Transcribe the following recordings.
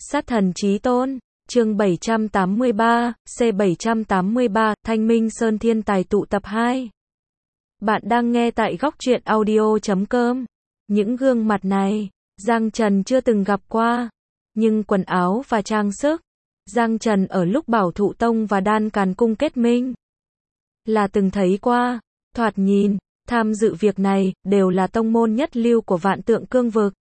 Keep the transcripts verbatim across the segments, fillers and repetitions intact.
Sát thần chí tôn, chương bảy trăm tám mươi ba, C bảy trăm tám mươi ba, Thanh Minh Sơn Thiên Tài tụ tập hai. Bạn đang nghe tại góc truyện audio chấm com. Những gương mặt này, Giang Trần chưa từng gặp qua. Nhưng quần áo và trang sức, Giang Trần ở lúc Bảo Thụ Tông và Đan Càn Cung kết minh là từng thấy qua. Thoạt nhìn, tham dự việc này, đều là tông môn nhất lưu của Vạn Tượng Cương Vực.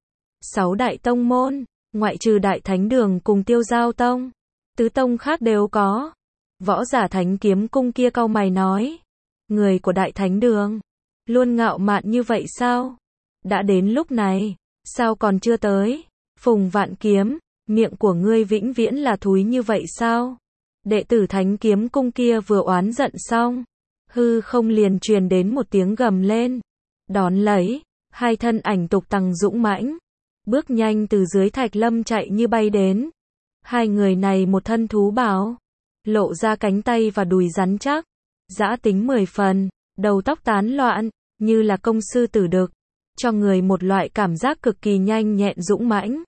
Sáu đại tông môn, ngoại trừ Đại Thánh Đường cùng Tiêu Giao Tông, tứ tông khác đều có. Võ giả Thánh Kiếm Cung kia cau mày nói, người của Đại Thánh Đường, luôn ngạo mạn như vậy sao? Đã đến lúc này, sao còn chưa tới? Phùng Vạn Kiếm, miệng của ngươi vĩnh viễn là thúi như vậy sao? Đệ tử Thánh Kiếm Cung kia vừa oán giận xong, hư không liền truyền đến một tiếng gầm lên. Đón lấy, hai thân ảnh tục tằng dũng mãnh, bước nhanh từ dưới thạch lâm chạy như bay đến. Hai người này một thân thú bào, lộ ra cánh tay và đùi rắn chắc, dã tính mười phần, đầu tóc tán loạn, như là công sư tử đực, cho người một loại cảm giác cực kỳ nhanh nhẹn dũng mãnh.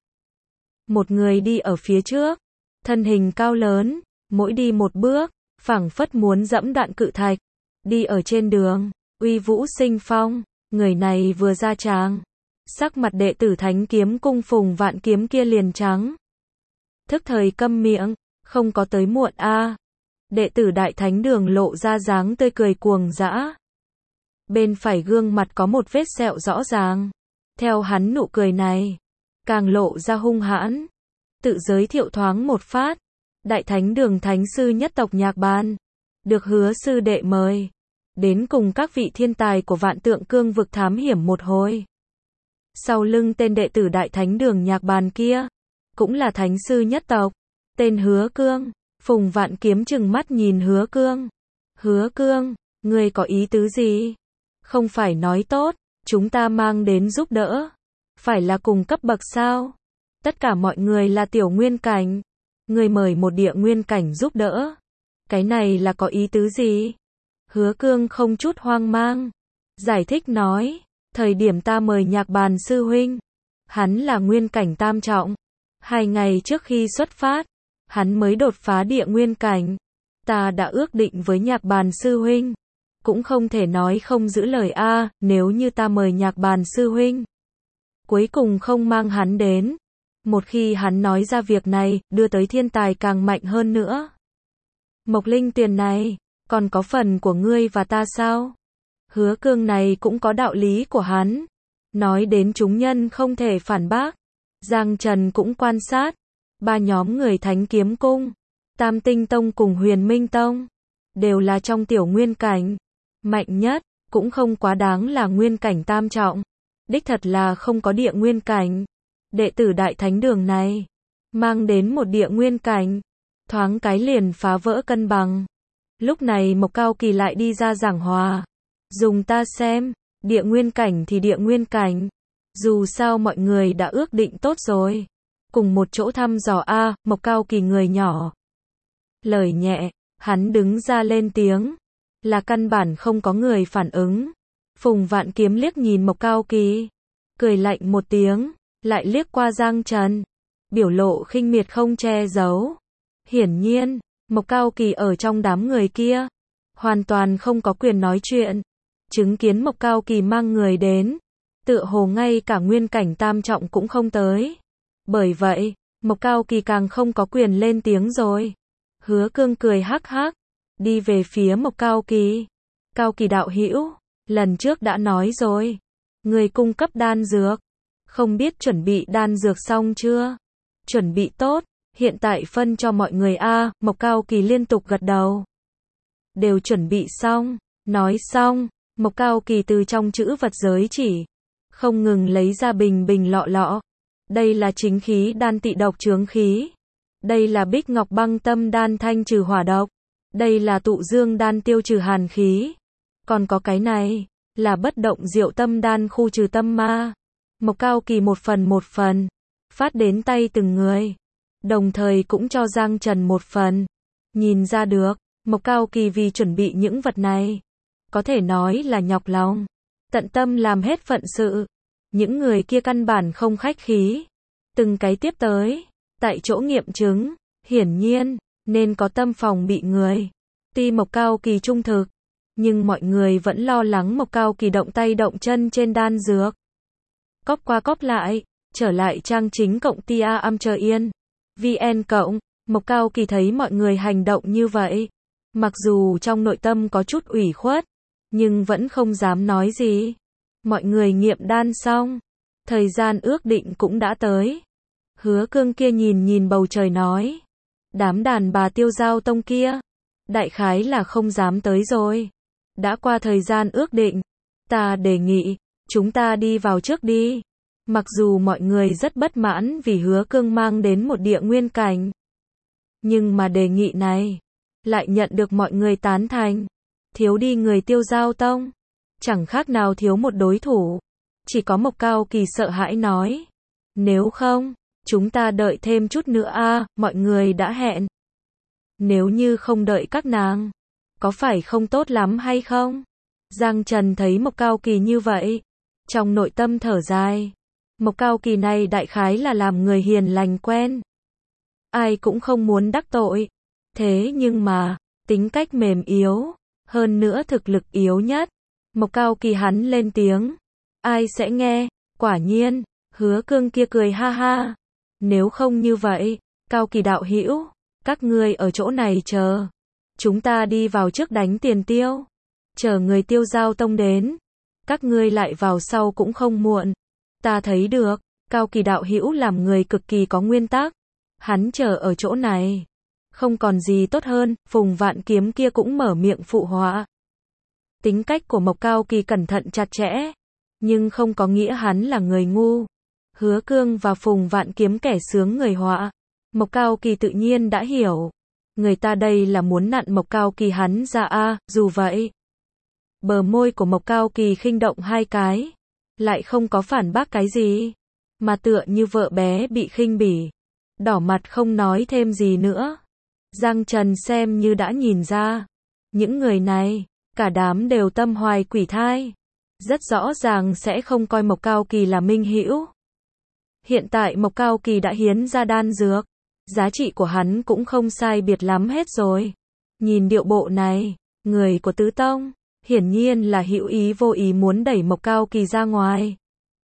Một người đi ở phía trước, thân hình cao lớn, mỗi đi một bước, phảng phất muốn dẫm đoạn cự thạch. Đi ở trên đường, uy vũ sinh phong, người này vừa ra tràng, sắc mặt đệ tử Thánh Kiếm Cung Phùng Vạn Kiếm kia liền trắng. Thức thời câm miệng, không có tới muộn a. À. Đệ tử Đại Thánh Đường lộ ra dáng tươi cười cuồng dã. Bên phải gương mặt có một vết sẹo rõ ràng. Theo hắn nụ cười này, càng lộ ra hung hãn. Tự giới thiệu thoáng một phát, Đại Thánh Đường Thánh sư nhất tộc Nhạc Bàn, được Hứa sư đệ mời đến cùng các vị thiên tài của Vạn Tượng Cương Vực thám hiểm một hồi. Sau lưng tên đệ tử Đại Thánh Đường Nhạc Bàn kia, cũng là thánh sư nhất tộc, tên Hứa Cương. Phùng Vạn Kiếm trừng mắt nhìn Hứa Cương. Hứa Cương, ngươi có ý tứ gì? Không phải nói tốt, chúng ta mang đến giúp đỡ, phải là cùng cấp bậc sao? Tất cả mọi người là tiểu nguyên cảnh, ngươi mời một địa nguyên cảnh giúp đỡ, cái này là có ý tứ gì? Hứa Cương không chút hoang mang, giải thích nói, thời điểm ta mời Nhạc Bàn sư huynh, hắn là nguyên cảnh tam trọng, hai ngày trước khi xuất phát, hắn mới đột phá địa nguyên cảnh, ta đã ước định với Nhạc Bàn sư huynh, cũng không thể nói không giữ lời a. À, nếu như ta mời Nhạc Bàn sư huynh, cuối cùng không mang hắn đến, một khi hắn nói ra việc này, đưa tới thiên tài càng mạnh hơn nữa. Mộc linh tuyền này, còn có phần của ngươi và ta sao? Hứa Cương này cũng có đạo lý của hắn. Nói đến chúng nhân không thể phản bác. Giang Trần cũng quan sát. Ba nhóm người Thánh Kiếm Cung, Tam Tinh Tông cùng Huyền Minh Tông, đều là trong tiểu nguyên cảnh. Mạnh nhất, cũng không quá đáng là nguyên cảnh tam trọng. Đích thật là không có địa nguyên cảnh. Đệ tử Đại Thánh Đường này, mang đến một địa nguyên cảnh, thoáng cái liền phá vỡ cân bằng. Lúc này Mộc Cao Kỳ lại đi ra giảng hòa. Dùng ta xem, địa nguyên cảnh thì địa nguyên cảnh. Dù sao mọi người đã ước định tốt rồi. Cùng một chỗ thăm dò a. À, Mộc Cao Kỳ người nhỏ. Lời nhẹ, hắn đứng ra lên tiếng. Là căn bản không có người phản ứng. Phùng Vạn Kiếm liếc nhìn Mộc Cao Kỳ, cười lạnh một tiếng, lại liếc qua Giang Trần. Biểu lộ khinh miệt không che giấu. Hiển nhiên, Mộc Cao Kỳ ở trong đám người kia, hoàn toàn không có quyền nói chuyện. Chứng kiến Mộc Cao Kỳ mang người đến, tựa hồ ngay cả nguyên cảnh tam trọng cũng không tới. Bởi vậy, Mộc Cao Kỳ càng không có quyền lên tiếng rồi. Hứa Cương cười hắc hắc, đi về phía Mộc Cao Kỳ. Cao Kỳ đạo hữu, lần trước đã nói rồi, người cung cấp đan dược, không biết chuẩn bị đan dược xong chưa? Chuẩn bị tốt. Hiện tại phân cho mọi người a. À, Mộc Cao Kỳ liên tục gật đầu. Đều chuẩn bị xong. Nói xong, Mộc Cao Kỳ từ trong chữ vật giới chỉ, không ngừng lấy ra bình bình lọ lọ. Đây là chính khí đan tị độc chướng khí. Đây là bích ngọc băng tâm đan thanh trừ hỏa độc. Đây là tụ dương đan tiêu trừ hàn khí. Còn có cái này, là bất động diệu tâm đan khu trừ tâm ma. Mộc Cao Kỳ một phần một phần, phát đến tay từng người. Đồng thời cũng cho Giang Trần một phần. Nhìn ra được, Mộc Cao Kỳ vì chuẩn bị những vật này, có thể nói là nhọc lòng, tận tâm làm hết phận sự. Những người kia căn bản không khách khí, từng cái tiếp tới, tại chỗ nghiệm chứng, hiển nhiên, nên có tâm phòng bị người. Tuy Mộc Cao Kỳ trung thực, nhưng mọi người vẫn lo lắng Mộc Cao Kỳ động tay động chân trên đan dược. Cóp qua cóp lại, trở lại trang chính cộng tia am chờ yên. vn cộng, Mộc Cao Kỳ thấy mọi người hành động như vậy. Mặc dù trong nội tâm có chút ủy khuất, nhưng vẫn không dám nói gì. Mọi người nghiệm đan xong, thời gian ước định cũng đã tới. Hứa Cương kia nhìn nhìn bầu trời nói, đám đàn bà Tiêu Giao Tông kia, đại khái là không dám tới rồi. Đã qua thời gian ước định, ta đề nghị, chúng ta đi vào trước đi. Mặc dù mọi người rất bất mãn vì Hứa Cương mang đến một địa nguyên cảnh, nhưng mà đề nghị này lại nhận được mọi người tán thành. Thiếu đi người Tiêu Giao Tông, chẳng khác nào thiếu một đối thủ. Chỉ có Mộc Cao Kỳ sợ hãi nói, nếu không, chúng ta đợi thêm chút nữa a, mọi người đã hẹn. Nếu như không đợi các nàng, có phải không tốt lắm hay không? Giang Trần thấy Mộc Cao Kỳ như vậy, trong nội tâm thở dài. Mộc Cao Kỳ này đại khái là làm người hiền lành quen, ai cũng không muốn đắc tội. Thế nhưng mà, tính cách mềm yếu, hơn nữa thực lực yếu nhất. Mộc Cao Kỳ hắn lên tiếng, ai sẽ nghe? Quả nhiên, Hứa Cương kia cười ha ha. Nếu không như vậy, Cao Kỳ đạo hữu, các ngươi ở chỗ này chờ. Chúng ta đi vào trước đánh tiền tiêu. Chờ người Tiêu Giao Tông đến, các ngươi lại vào sau cũng không muộn. Ta thấy được, Cao Kỳ đạo hữu làm người cực kỳ có nguyên tắc. Hắn chờ ở chỗ này, không còn gì tốt hơn. Phùng Vạn Kiếm kia cũng mở miệng phụ họa. Tính cách của Mộc Cao Kỳ cẩn thận chặt chẽ, nhưng không có nghĩa hắn là người ngu. Hứa Cương và Phùng Vạn Kiếm kẻ sướng người họa, Mộc Cao Kỳ tự nhiên đã hiểu. Người ta đây là muốn nặn Mộc Cao Kỳ hắn ra a. Dù vậy, bờ môi của Mộc Cao Kỳ khinh động hai cái, lại không có phản bác cái gì, mà tựa như vợ bé bị khinh bỉ, đỏ mặt không nói thêm gì nữa. Giang Trần xem như đã nhìn ra, những người này, cả đám đều tâm hoài quỷ thai, rất rõ ràng sẽ không coi Mộc Cao Kỳ là minh hữu. Hiện tại Mộc Cao Kỳ đã hiến ra đan dược, giá trị của hắn cũng không sai biệt lắm hết rồi. Nhìn điệu bộ này, người của tứ tông, hiển nhiên là hữu ý vô ý muốn đẩy Mộc Cao Kỳ ra ngoài.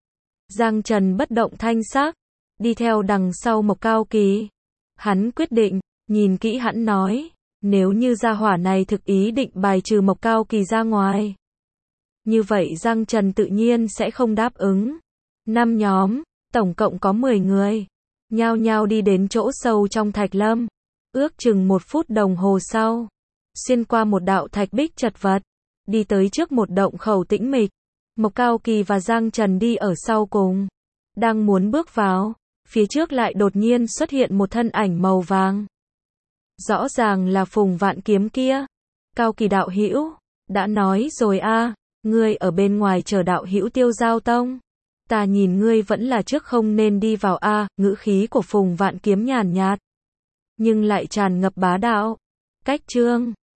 Giang Trần bất động thanh sắc, đi theo đằng sau Mộc Cao Kỳ. Hắn quyết định, nhìn kỹ hắn nói, nếu như gia hỏa này thực ý định bài trừ Mộc Cao Kỳ ra ngoài, như vậy Giang Trần tự nhiên sẽ không đáp ứng. Năm nhóm, tổng cộng có mười người, nhao nhao đi đến chỗ sâu trong thạch lâm. Ước chừng một phút đồng hồ sau, xuyên qua một đạo thạch bích chật vật, đi tới trước một động khẩu tĩnh mịch. Mộc Cao Kỳ và Giang Trần đi ở sau cùng, đang muốn bước vào, phía trước lại đột nhiên xuất hiện một thân ảnh màu vàng. Rõ ràng là Phùng Vạn Kiếm kia. Cao Kỳ đạo hữu, đã nói rồi a, ngươi ở bên ngoài chờ đạo hữu Tiêu Giao Tông. Ta nhìn ngươi vẫn là trước không nên đi vào a. Ngữ khí của Phùng Vạn Kiếm nhàn nhạt, nhưng lại tràn ngập bá đạo. Cách chương